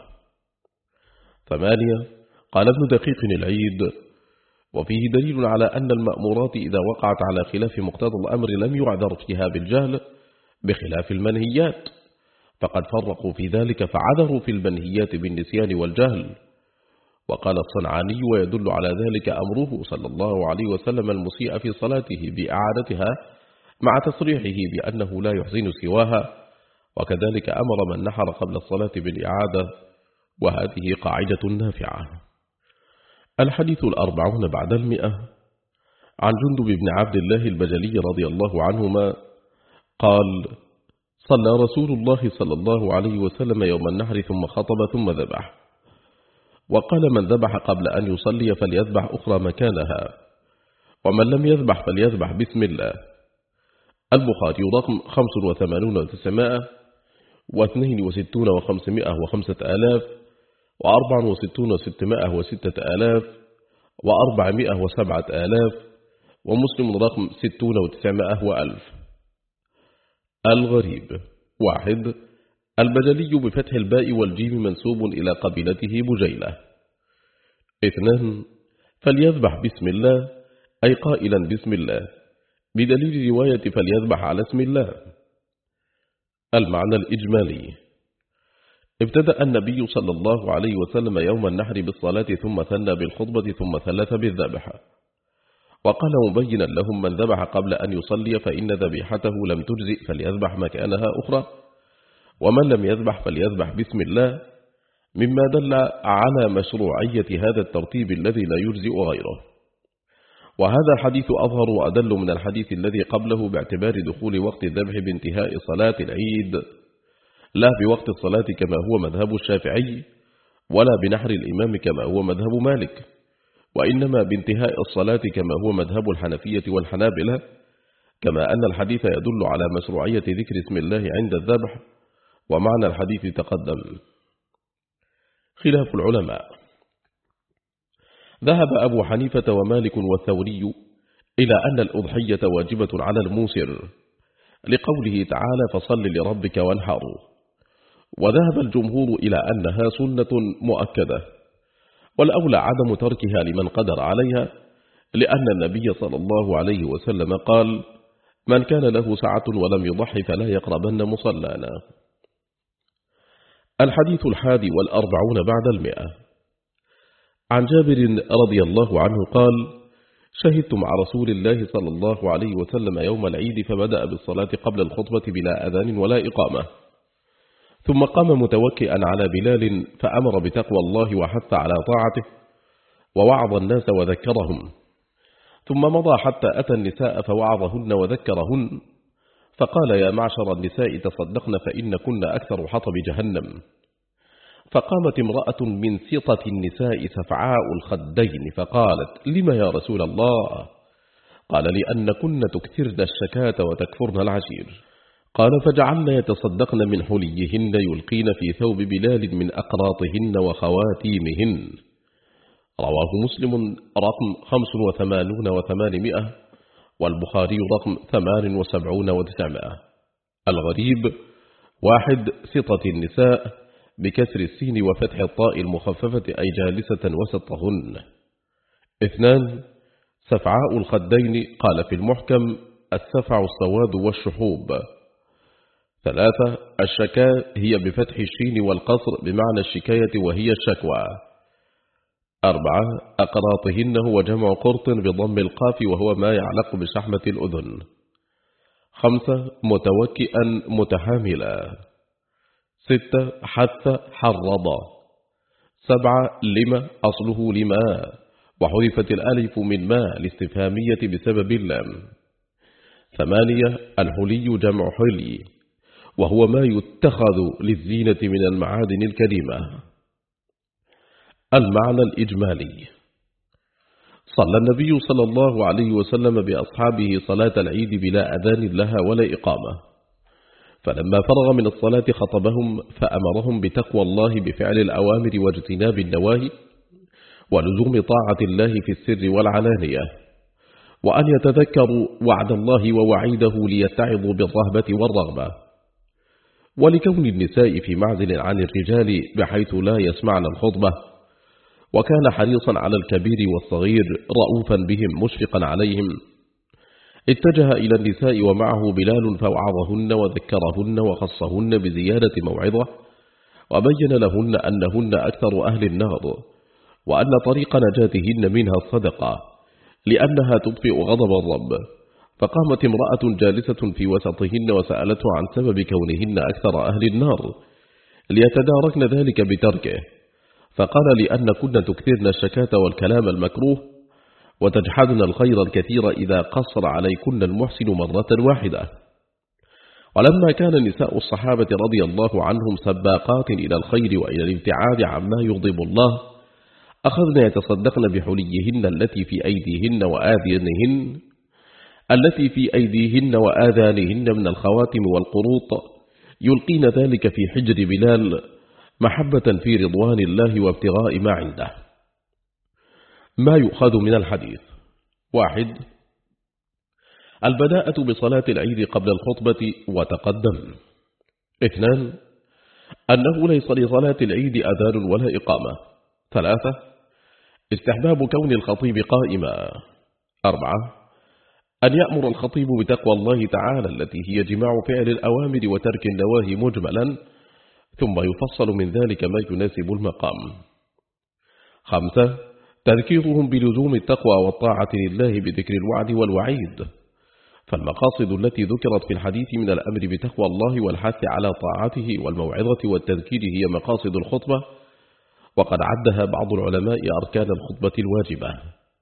ثمانية، قال ابن دقيق العيد: وفيه دليل على أن المأمورات إذا وقعت على خلاف مقتضى الأمر لم يعذر فيها بالجهل، بخلاف المنهيات، فقد فرقوا في ذلك فعذروا في المنهيات بالنسيان والجهل. وقال الصنعاني: ويدل على ذلك أمره صلى الله عليه وسلم المسيء في صلاته بإعادتها، مع تصريحه بأنه لا يحسن سواها، وكذلك أمر من نحر قبل الصلاة بالإعادة، وهذه قاعدة نافعة. الحديث الأربعون بعد المئة، عن جندب بن عبد الله البجلي رضي الله عنهما قال: صلى رسول الله صلى الله عليه وسلم يوم النحر ثم خطب ثم ذبح، وقال من ذبح قبل أن يصلي فليذبح أخرى مكانها، ومن لم يذبح فليذبح بسم الله. البخاري رقم خمسة وثمانون وتسعمائة واثنين وستون وخمسمائة وخمسة آلاف وأربعة وستون وستمائة وستة آلاف وأربعمائة وسبعة آلاف، ومسلم رقم ستون وتسعمائة وألف. الغريب: واحد، البجلي بفتح الباء والجيم منسوب إلى قبيلته بجيلة. اثنان، فليذبح بسم الله أي قائلا بسم الله، بدليل رواية فليذبح على اسم الله. المعنى الإجمالي: ابتدأ النبي صلى الله عليه وسلم يوم النحر بالصلاة ثم ثنى بالخطبة ثم ثلث بالذبح، وقال مبينا لهم من ذبح قبل أن يصلي فإن ذبيحته لم تجزئ فليذبح مكانها أخرى، ومن لم يذبح فليذبح بسم الله، مما دل على مشروعية هذا الترتيب الذي لا يجزئ غيره. وهذا الحديث أظهر وأدل من الحديث الذي قبله باعتبار دخول وقت الذبح بانتهاء صلاة العيد، لا بوقت الصلاة كما هو مذهب الشافعي، ولا بنحر الإمام كما هو مذهب مالك، وإنما بانتهاء الصلاة كما هو مذهب الحنفية والحنابلة، كما أن الحديث يدل على مشروعية ذكر اسم الله عند الذبح، ومعنى الحديث تقدم. خلاف العلماء: ذهب أبو حنيفة ومالك والثوري إلى أن الأضحية واجبة على الموسر لقوله تعالى فصل لربك وانحر، وذهب الجمهور إلى أنها سنة مؤكدة، والأولى عدم تركها لمن قدر عليها، لأن النبي صلى الله عليه وسلم قال من كان له سعة ولم يضحي فلا يقربن مصلانا. الحديث الحادي والأربعون بعد المئة. عن جابر رضي الله عنه قال شهدت مع رسول الله صلى الله عليه وسلم يوم العيد فبدأ بالصلاة قبل الخطبة بلا أذان ولا إقامة، ثم قام متوكئا على بلال فأمر بتقوى الله وحث على طاعته ووعظ الناس وذكرهم، ثم مضى حتى أتى النساء فوعظهن وذكرهن، فقال يا معشر النساء تصدقن فإن كن أكثر حطب جهنم. فقامت امرأة من سطة النساء سفعاء الخدين فقالت لما يا رسول الله؟ قال لأن كن تكثرن الشكاة وتكفرن العشير. قال فجعلن يتصدقن من حليهن يلقين في ثوب بلال من أقراطهن وخواتيمهن. رواه مسلم رقم خمس وثمانون وثمانمائة، والبخاري رقم ثمان وسبعون وتسعمائة. الغريب: واحد سطة النساء بكسر السين وفتح الطاء المخففة أي جالسة وسطهن. اثنان سفعاء الخدين، قال في المحكم السفع السواد والشحوب. ثلاثة الشكاء هي بفتح الشين والقصر بمعنى الشكاية وهي الشكوى. أربعة أقراطهن هو جمع قرط بضم القاف وهو ما يعلق بشحمة الأذن. خمسة متوكئا متحاملا. ستة حث حرض. سبعة لما أصله لما وحذفت الألف من ما الاستفهامية بسبب اللام. ثمانية الحلي جمع حلي وهو ما يتخذ للزينة من المعادن الكريمة. المعنى الإجمالي: صلى النبي صلى الله عليه وسلم بأصحابه صلاة العيد بلا أذان لها ولا إقامة، فلما فرغ من الصلاة خطبهم فأمرهم بتقوى الله بفعل الأوامر واجتناب النواهي ولزوم طاعة الله في السر والعلانية، وأن يتذكروا وعد الله ووعيده ليتعظوا بالرهبة والرغبة، ولكون النساء في معزل عن الرجال بحيث لا يسمعن الخطبة، وكان حريصا على الكبير والصغير رؤوفا بهم مشفقا عليهم، اتجه إلى النساء ومعه بلال فوعظهن وذكرهن وخصهن بزيادة موعظة، وبين لهن أنهن أكثر أهل النار، وأن طريق نجاتهن منها الصدقة لأنها تطفئ غضب الرب. فقامت امرأة جالسة في وسطهن وسألته عن سبب كونهن أكثر أهل النار ليتداركن ذلك بتركه، فقال لأن كن تكثرن الشكاة والكلام المكروه وتجحدن الخير الكثير إذا قصر عليكن المحسن مرة واحدة. ولما كان نساء الصحابة رضي الله عنهم سباقات إلى الخير وإلى الابتعاد عما يغضب الله، أخذن يتصدقن بحليهن التي في أيديهن وآذانهن التي في أيديهن وآذانهن من الخواتم والقروط يلقين ذلك في حجر بلال محبة في رضوان الله وابتغاء ما عنده. ما يؤخذ من الحديث: واحد، البداءة بصلاة العيد قبل الخطبة وتقدم. اثنان، أنه ليس لصلاة العيد أذان ولا إقامة. ثلاثة، استحباب كون الخطيب قائما. أربعة، أن يأمر الخطيب بتقوى الله تعالى التي هي جماع فعل الأوامر وترك النواهي مجملا، ثم يفصل من ذلك ما يناسب المقام. خمسة، تذكيرهم بلزوم التقوى والطاعة لله بذكر الوعد والوعيد، فالمقاصد التي ذكرت في الحديث من الأمر بتقوى الله والحث على طاعته والموعظة والتذكير هي مقاصد الخطبة، وقد عدها بعض العلماء أركان الخطبة الواجبة.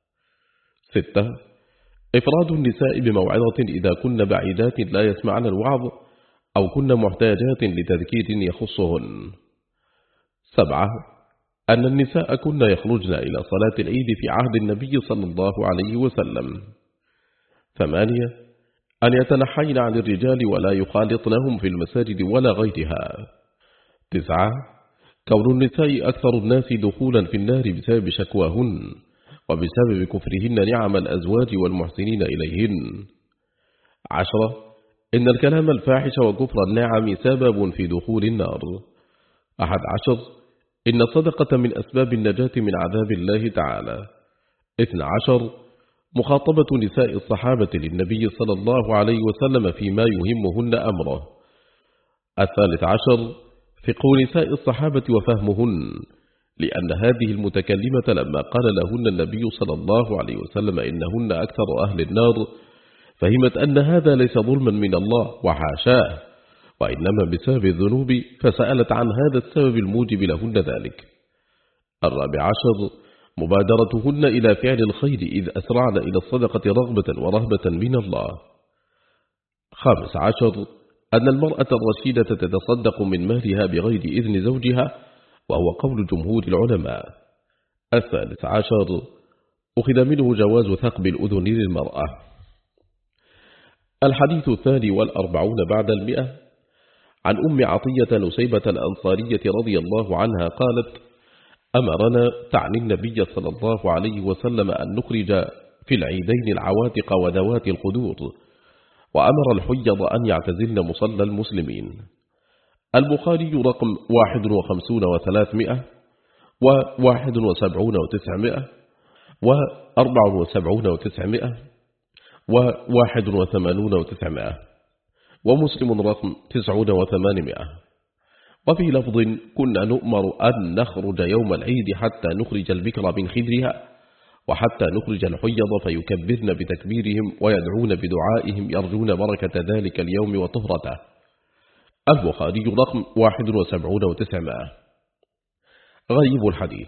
ستة، إفراد النساء بموعظة إذا كن بعيدات لا يسمعن الوعظ أو كن محتاجات لتذكير يخصهن. سبعة، أن النساء كن يخرجن إلى صلاة العيد في عهد النبي صلى الله عليه وسلم. ثمانية، أن يتنحين عن الرجال ولا يخالطنهم في المساجد ولا غيرها. تسعة، كون النساء أكثر الناس دخولا في النار بسبب شكواهن وبسبب كفرهن نعم الأزواج والمحسنين إليهن. عشرة، إن الكلام الفاحش وكفر النعم سبب في دخول النار. أحد عشر، إن الصدقة من أسباب النجاة من عذاب الله تعالى. اثنى عشر، مخاطبة نساء الصحابة للنبي صلى الله عليه وسلم فيما يهمهن أمره. الثالث عشر، فقه نساء الصحابة وفهمهن، لأن هذه المتكلمة لما قال لهن النبي صلى الله عليه وسلم إنهن أكثر أهل النار فهمت أن هذا ليس ظلما من الله وحاشاه، وإنما بسبب الذنوب، فسألت عن هذا السبب الموجب لهن ذلك. الرابع عشر، مبادرتهن إلى فعل الخير إذ أسرعن إلى الصدقة رغبة ورهبة من الله. خامس عشر، أن المرأة الرشيدة تتصدق من مالها بغير إذن زوجها، وهو قول جمهور العلماء. الثالث عشر، أخذ منه جواز ثقب الأذن للمرأة. الحديث الثاني والأربعون بعد المئة، عن أم عطية نسيبة الأنصارية رضي الله عنها قالت: أمرنا تعني النبي صلى الله عليه وسلم أن نخرج في العيدين العواتق وذوات الخدور، وأمر الحيض أن يعتزلن مصلى المسلمين. البخاري رقم واحد وخمسون وثلاثمائة وواحد وسبعون وتسعمائة وأربع وسبعون وتسعمائة وواحد وثمانون وتسعمائة، ومسلم رقم تسعون وثمانمائة. وفي لفظ: كنا نؤمر أن نخرج يوم العيد حتى نخرج البكر من خدرها، وحتى نخرج الحيض فيكبرن بتكبيرهم ويدعون بدعائهم يرجون بركة ذلك اليوم وطهرته. البخاري رقم واحد وسبعون وتسعمائة. غريب الحديث: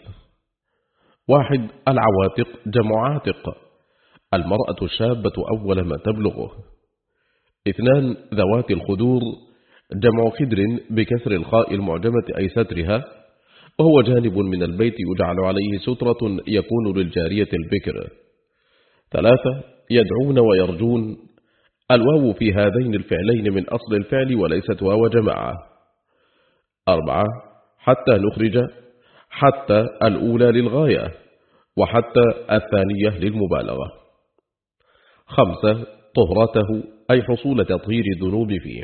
واحد، العواتق جمع عاتق، المرأة الشابة أول ما تبلغه. اثنان، ذوات الخدور جمع خدر بكسر الخاء المعجمة أي سترها، وهو جانب من البيت يجعل عليه سترة يكون للجارية البكر. ثلاثة، يدعون ويرجون، الواو في هذين الفعلين من أصل الفعل وليست واو جماعة. أربعة، حتى نخرج، حتى الأولى للغاية، وحتى الثانية للمبالغة. خمسة، طهرته أي حصول تطهير الذنوب فيه.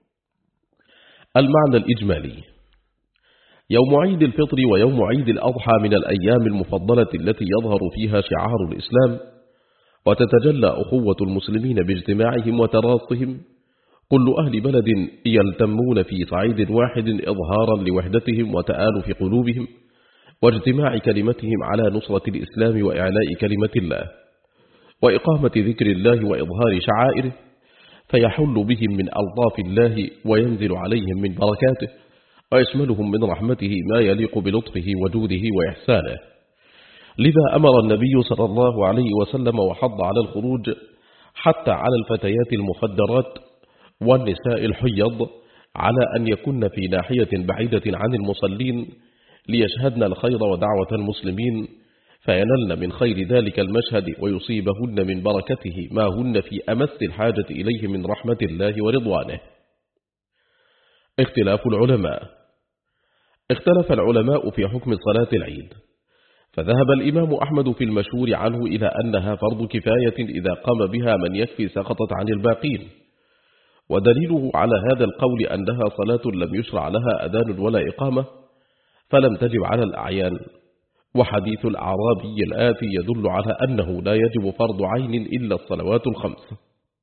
المعنى الإجمالي: يوم عيد الفطر ويوم عيد الأضحى من الأيام المفضلة التي يظهر فيها شعار الإسلام، وتتجلى أخوة المسلمين باجتماعهم وتراصهم، كل أهل بلد يلتمون في صعيد واحد إظهارا لوحدتهم وتآلف قلوبهم واجتماع كلمتهم على نصرة الإسلام وإعلاء كلمة الله وإقامة ذكر الله وإظهار شعائره، فيحل بهم من ألطاف الله وينزل عليهم من بركاته ويشملهم من رحمته ما يليق بلطفه وجوده وإحسانه. لذا أمر النبي صلى الله عليه وسلم وحض على الخروج حتى على الفتيات المخدرات والنساء الحيض على أن يكن في ناحية بعيدة عن المصلين ليشهدن الخير ودعوة المسلمين فينلن من خير ذلك المشهد ويصيبهن من بركته ما هن في أمس الحاجة إليه من رحمة الله ورضوانه. اختلاف العلماء. اختلف العلماء في حكم صلاة العيد، فذهب الإمام أحمد في المشهور عنه إلى أنها فرض كفاية إذا قام بها من يكفي سقطت عن الباقين، ودليله على هذا القول أنها صلاة لم يشرع لها أذان ولا إقامة فلم تجب على الأعيان، وحديث الأعرابي الآتي يدل على أنه لا يجب فرض عين إلا الصلوات الخمس.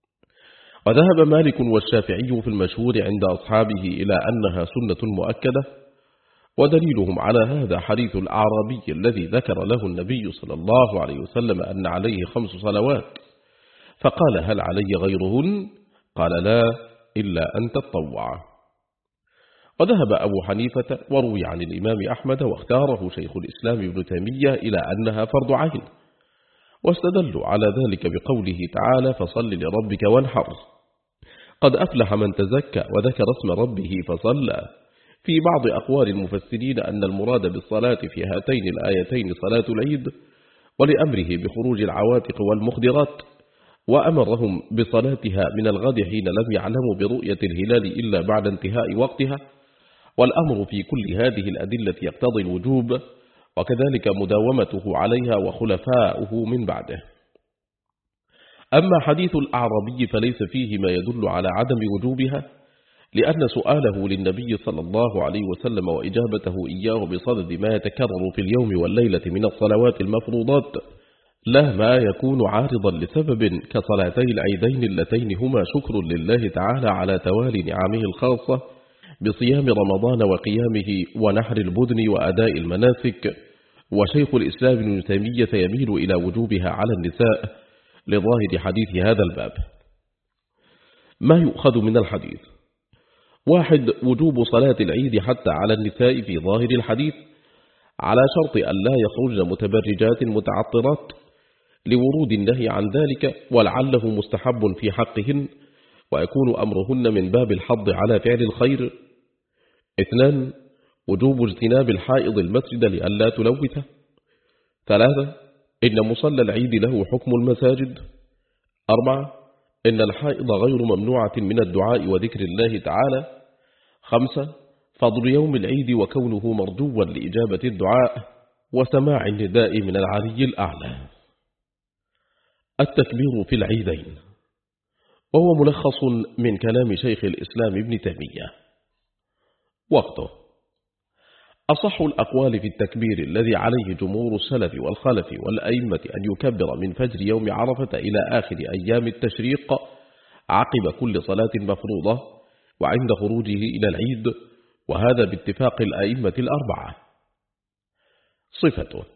وذهب مالك والشافعي في المشهور عند أصحابه إلى أنها سنة مؤكدة، ودليلهم على هذا حديث الأعرابي الذي ذكر له النبي صلى الله عليه وسلم أن عليه خمس صلوات، فقال: هل علي غيرهن؟ قال: لا، إلا أن تطوع. وذهب أبو حنيفة وروي عن الإمام أحمد واختاره شيخ الإسلام ابن تيمية إلى أنها فرض عين، واستدلوا على ذلك بقوله تعالى: فصل لربك وانحر. قد أفلح من تزكى وذكر اسم ربه فصلى. في بعض أقوال المفسرين أن المراد بالصلاة في هاتين الآيتين صلاة العيد، ولأمره بخروج العواتق والمخدرات، وأمرهم بصلاتها من الغد حين لم يعلموا برؤية الهلال إلا بعد انتهاء وقتها، والأمر في كل هذه الأدلة يقتضي الوجوب، وكذلك مداومته عليها وخلفاؤه من بعده. أما حديث الأعرابي فليس فيه ما يدل على عدم وجوبها، لأن سؤاله للنبي صلى الله عليه وسلم وإجابته إياه بصدد ما يتكرر في اليوم والليلة من الصلوات المفروضات لا ما يكون عارضا لسبب كصلاتي العيدين اللتين هما شكر لله تعالى على توالي نعمه الخاصة بصيام رمضان وقيامه ونحر البدن وأداء المناسك. وشيخ الإسلام ابن تيمية يميل إلى وجوبها على النساء لظاهر حديث هذا الباب. ما يؤخذ من الحديث: واحد، وجوب صلاة العيد حتى على النساء في ظاهر الحديث، على شرط أن لا يخرجن متبرجات متعطرات لورود النهي عن ذلك، ولعله مستحب في حقهن ويكون أمرهن من باب الحض على فعل الخير. اثنان، وجوب اجتناب الحائض المسجد لئلا تلوثه. ثلاثة، إن مصلى العيد له حكم المساجد. أربعة، إن الحائض غير ممنوعة من الدعاء وذكر الله تعالى. خمسة، فضل يوم العيد وكونه مرجوا لإجابة الدعاء وسماع النداء من العلي الأعلى. التكبير في العيدين، وهو ملخص من كلام شيخ الإسلام ابن تيمية. وقته: أصح الأقوال في التكبير الذي عليه جمهور السلف والخلف والأئمة أن يكبر من فجر يوم عرفة إلى آخر أيام التشريق عقب كل صلاة مفروضة وعند خروجه إلى العيد، وهذا باتفاق الأئمة الأربعة. صفته: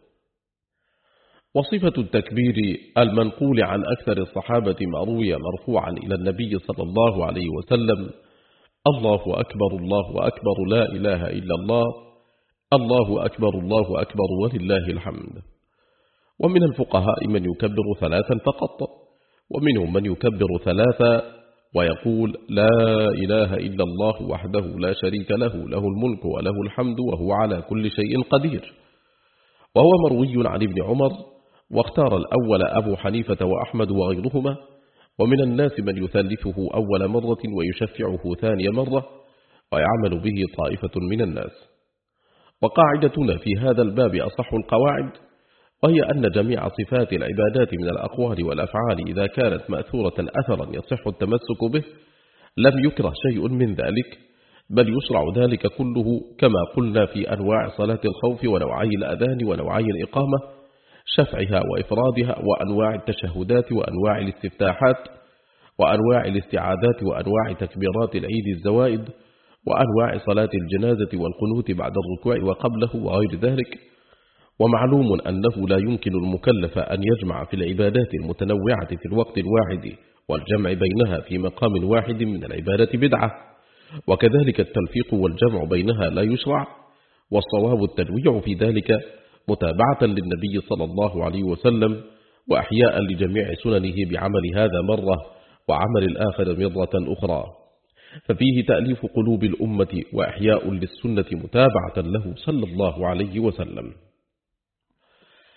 وصفة التكبير المنقول عن أكثر الصحابة ما روي مرفوعا إلى النبي صلى الله عليه وسلم: الله أكبر الله أكبر لا إله إلا الله، الله أكبر الله أكبر ولله الحمد. ومن الفقهاء من يكبر ثلاثا فقط، ومنهم من يكبر ثلاثا ويقول: لا إله إلا الله وحده لا شريك له، له الملك وله الحمد وهو على كل شيء قدير. وهو مروي عن ابن عمر، واختار الأول أبو حنيفة وأحمد وغيرهما، ومن الناس من يثلثه أول مرة ويشفعه ثاني مرة، ويعمل به طائفة من الناس. وقاعدتنا في هذا الباب أصح القواعد، وهي أن جميع صفات العبادات من الأقوال والأفعال إذا كانت مأثورة أثرا يصح التمسك به لم يكره شيء من ذلك، بل يشرع ذلك كله، كما قلنا في أنواع صلاة الخوف ونوعي الأذان ونوعي الإقامة، شفعها وإفرادها، وأنواع التشهدات وأنواع الاستفتاحات وأنواع الاستعاذات وأنواع تكبيرات العيد الزوائد وأنواع صلاة الجنازة والقنوت بعد الركوع وقبله وغير ذلك. ومعلوم أنه لا يمكن المكلف أن يجمع في العبادات المتنوعة في الوقت الواحد، والجمع بينها في مقام واحد من العبادة بدعة، وكذلك التلفيق والجمع بينها لا يشرع، والصواب التنويع في ذلك متابعة للنبي صلى الله عليه وسلم، وأحياء لجميع سننه بعمل هذا مرة وعمل الآخر مرة أخرى، ففيه تأليف قلوب الأمة وإحياء للسنة متابعة له صلى الله عليه وسلم.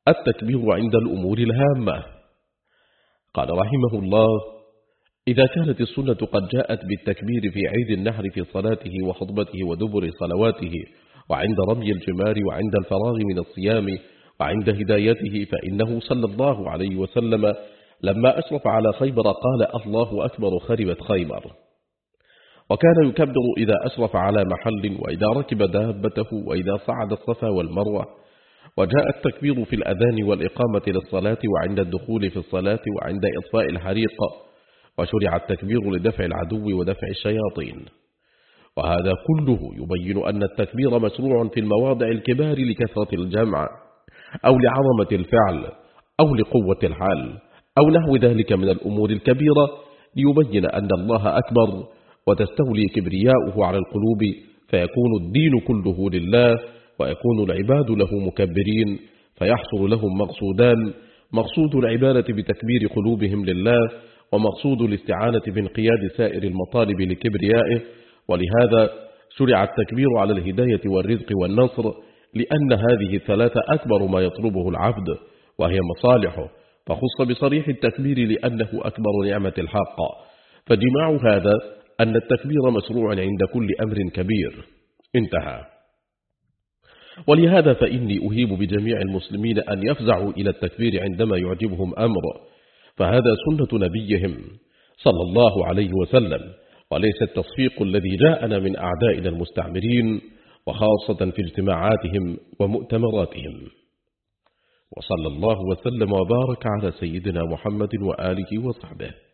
التكبير عند الأمور الهامة. قال رحمه الله: إذا كانت السنة قد جاءت بالتكبير في عيد النحر في صلاته وخطبته ودبر صلواته وعند رمي الجمار وعند الفراغ من الصيام وعند هدايته، فإنه صلى الله عليه وسلم لما أشرف على خيبر قال: الله أكبر خربت خيبر. وكان يكبر إذا أشرف على محل وإذا ركب دابته وإذا صعد الصفا والمروة. وجاء التكبير في الأذان والإقامة للصلاة وعند الدخول في الصلاة وعند إطفاء الحريق. وشرع التكبير لدفع العدو ودفع الشياطين. وهذا كله يبين أن التكبير مشروع في المواضع الكبار لكثرة الجمع أو لعظمة الفعل أو لقوة الحال أو نحو ذلك من الأمور الكبيرة، ليبين أن الله أكبر وتستولي كبرياؤه على القلوب، فيكون الدين كله لله ويكون العباد له مكبرين، فيحصل لهم مقصودان: مقصود العبادة بتكبير قلوبهم لله، ومقصود الاستعانة بانقياد سائر المطالب لكبريائه. ولهذا شرع التكبير على الهداية والرزق والنصر، لأن هذه الثلاثة أكبر ما يطلبه العبد وهي مصالحه، فخص بصريح التكبير لأنه أكبر نعمة الحق. فجماع هذا أن التكبير مشروع عند كل أمر كبير. انتهى. ولهذا فإني أهيب بجميع المسلمين أن يفزعوا إلى التكبير عندما يعجبهم أمر، فهذا سنة نبيهم صلى الله عليه وسلم، وليس التصفيق الذي جاءنا من أعدائنا المستعمرين، وخاصة في اجتماعاتهم ومؤتمراتهم. وصلى الله وسلم وبارك على سيدنا محمد وآله وصحبه.